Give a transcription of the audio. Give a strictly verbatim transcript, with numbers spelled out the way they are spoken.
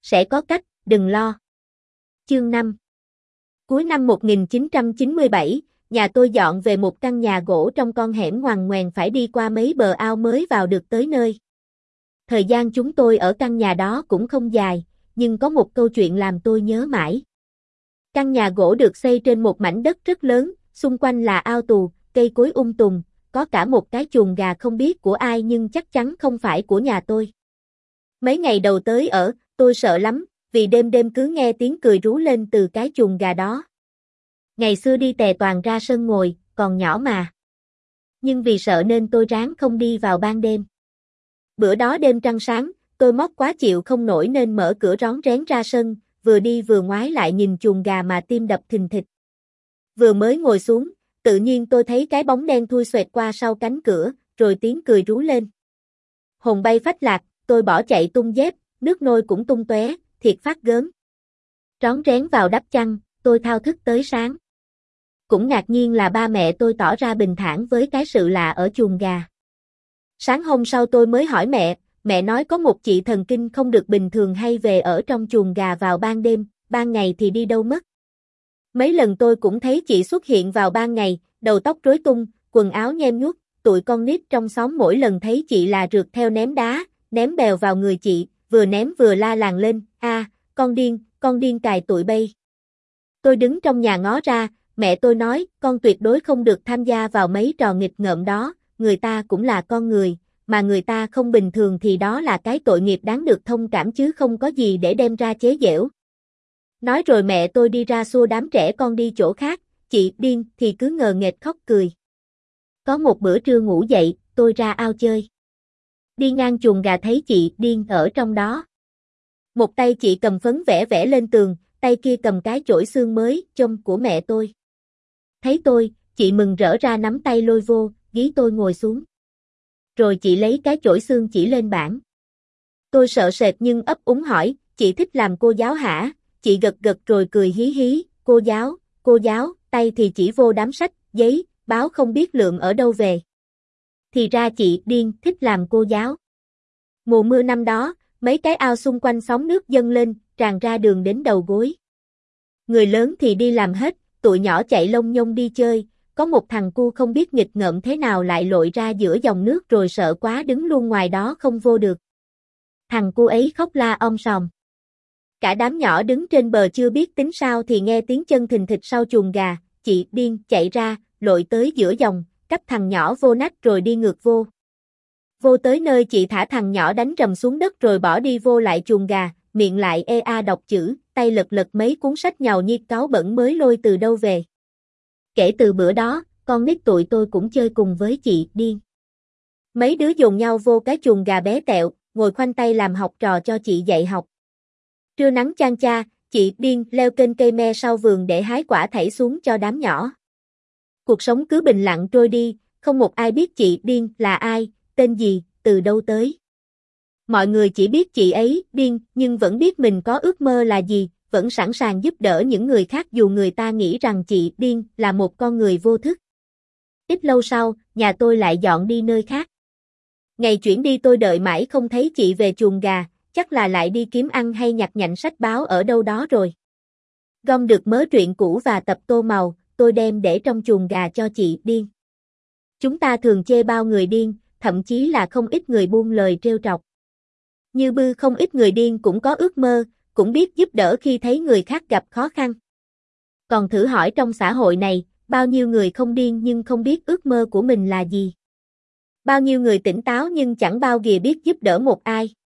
sẽ có cách, đừng lo. Chương năm. Cuối năm một nghìn chín trăm chín mươi bảy, nhà tôi dọn về một căn nhà gỗ trong con hẻm ngoằn ngoèo phải đi qua mấy bờ ao mới vào được tới nơi. Thời gian chúng tôi ở căn nhà đó cũng không dài, nhưng có một câu chuyện làm tôi nhớ mãi. Căn nhà gỗ được xây trên một mảnh đất rất lớn, xung quanh là ao tù, cây cối um tùm, có cả một cái chuồng gà không biết của ai nhưng chắc chắn không phải của nhà tôi. Mấy ngày đầu tới ở, tôi sợ lắm, vì đêm đêm cứ nghe tiếng cười rú lên từ cái chuồng gà đó. Ngày xưa đi tè toàn ra sân ngồi, còn nhỏ mà. Nhưng vì sợ nên tôi ráng không đi vào ban đêm. Bữa đó đêm trăng sáng, tôi móc quá chịu không nổi nên mở cửa rón rén ra sân, vừa đi vừa ngoái lại nhìn chuồng gà mà tim đập thình thịch. Vừa mới ngồi xuống, tự nhiên tôi thấy cái bóng đen thui xoẹt qua sau cánh cửa, rồi tiếng cười rú lên. Hồn bay phách lạc, tôi bỏ chạy tung dép, nước nôi cũng tung tóe, thiệt phát gớm. Rón rén vào đắp chăn, tôi thao thức tới sáng. Cũng ngạc nhiên là ba mẹ tôi tỏ ra bình thản với cái sự lạ ở chuồng gà. Sáng hôm sau tôi mới hỏi mẹ, mẹ nói có một chị thần kinh không được bình thường hay về ở trong chuồng gà vào ban đêm, ban ngày thì đi đâu mất. Mấy lần tôi cũng thấy chị xuất hiện vào ban ngày, đầu tóc rối tung, quần áo nhem nhuốc, tụi con nít trong xóm mỗi lần thấy chị là rượt theo ném đá, ném bèo vào người chị, vừa ném vừa la làng lên, a, con điên, con điên cài tụi bay. Tôi đứng trong nhà ngó ra, mẹ tôi nói, con tuyệt đối không được tham gia vào mấy trò nghịch ngợm đó, người ta cũng là con người, mà người ta không bình thường thì đó là cái tội nghiệp đáng được thông cảm chứ không có gì để đem ra chế giễu. Nói rồi mẹ tôi đi ra xua đám trẻ con đi chỗ khác, chị điên thì cứ ngờ nghệch khóc cười. Có một bữa trưa ngủ dậy, tôi ra ao chơi. Đi ngang chuồng gà thấy chị điên ở trong đó. Một tay chị cầm phấn vẽ vẽ lên tường, tay kia cầm cái chổi xương mới, chôm của mẹ tôi. Thấy tôi, chị mừng rỡ ra nắm tay lôi vô, gí tôi ngồi xuống. Rồi chị lấy cái chổi xương chỉ lên bảng. Tôi sợ sệt nhưng ấp úng hỏi, chị thích làm cô giáo hả? Chị gật gật rồi cười hí hí, cô giáo, cô giáo, tay thì chỉ vô đám sách, giấy, báo không biết lượm ở đâu về. Thì ra chị điên thích làm cô giáo. Mùa mưa năm đó, mấy cái ao xung quanh sóng nước dâng lên, tràn ra đường đến đầu gối. Người lớn thì đi làm hết, tụi nhỏ chạy lông nhông đi chơi, có một thằng cu không biết nghịch ngợm thế nào lại lội ra giữa dòng nước rồi sợ quá đứng luôn ngoài đó không vô được. Thằng cu ấy khóc la om sòm. Cả đám nhỏ đứng trên bờ chưa biết tính sao thì nghe tiếng chân thình thịch sau chuồng gà, chị điên chạy ra, lội tới giữa dòng, cắp thằng nhỏ vô nách rồi đi ngược vô. Vô tới nơi chị thả thằng nhỏ đánh rầm xuống đất rồi bỏ đi vô lại chuồng gà, miệng lại ê a đọc chữ, tay lật lật mấy cuốn sách nhàu như cáo bẩn mới lôi từ đâu về. Kể từ bữa đó, con nít tụi tôi cũng chơi cùng với chị điên. Mấy đứa dồn nhau vô cái chuồng gà bé tẹo, ngồi khoanh tay làm học trò cho chị dạy học. Trưa nắng chang cha, chị điên leo kênh cây me sau vườn để hái quả thảy xuống cho đám nhỏ. Cuộc sống cứ bình lặng trôi đi, không một ai biết chị điên là ai, tên gì, từ đâu tới. Mọi người chỉ biết chị ấy điên, nhưng vẫn biết mình có ước mơ là gì, vẫn sẵn sàng giúp đỡ những người khác dù người ta nghĩ rằng chị điên là một con người vô thức. Ít lâu sau, nhà tôi lại dọn đi nơi khác. Ngày chuyển đi tôi đợi mãi không thấy chị về chuồng gà, chắc là lại đi kiếm ăn hay nhặt nhạnh sách báo ở đâu đó rồi. Gom được mớ truyện cũ và tập tô màu, tôi đem để trong chuồng gà cho chị điên. Chúng ta thường chê bao người điên, thậm chí là không ít người buông lời trêu trọc. Như bư không ít người điên cũng có ước mơ, cũng biết giúp đỡ khi thấy người khác gặp khó khăn. Còn thử hỏi trong xã hội này, bao nhiêu người không điên nhưng không biết ước mơ của mình là gì? Bao nhiêu người tỉnh táo nhưng chẳng bao giờ biết giúp đỡ một ai?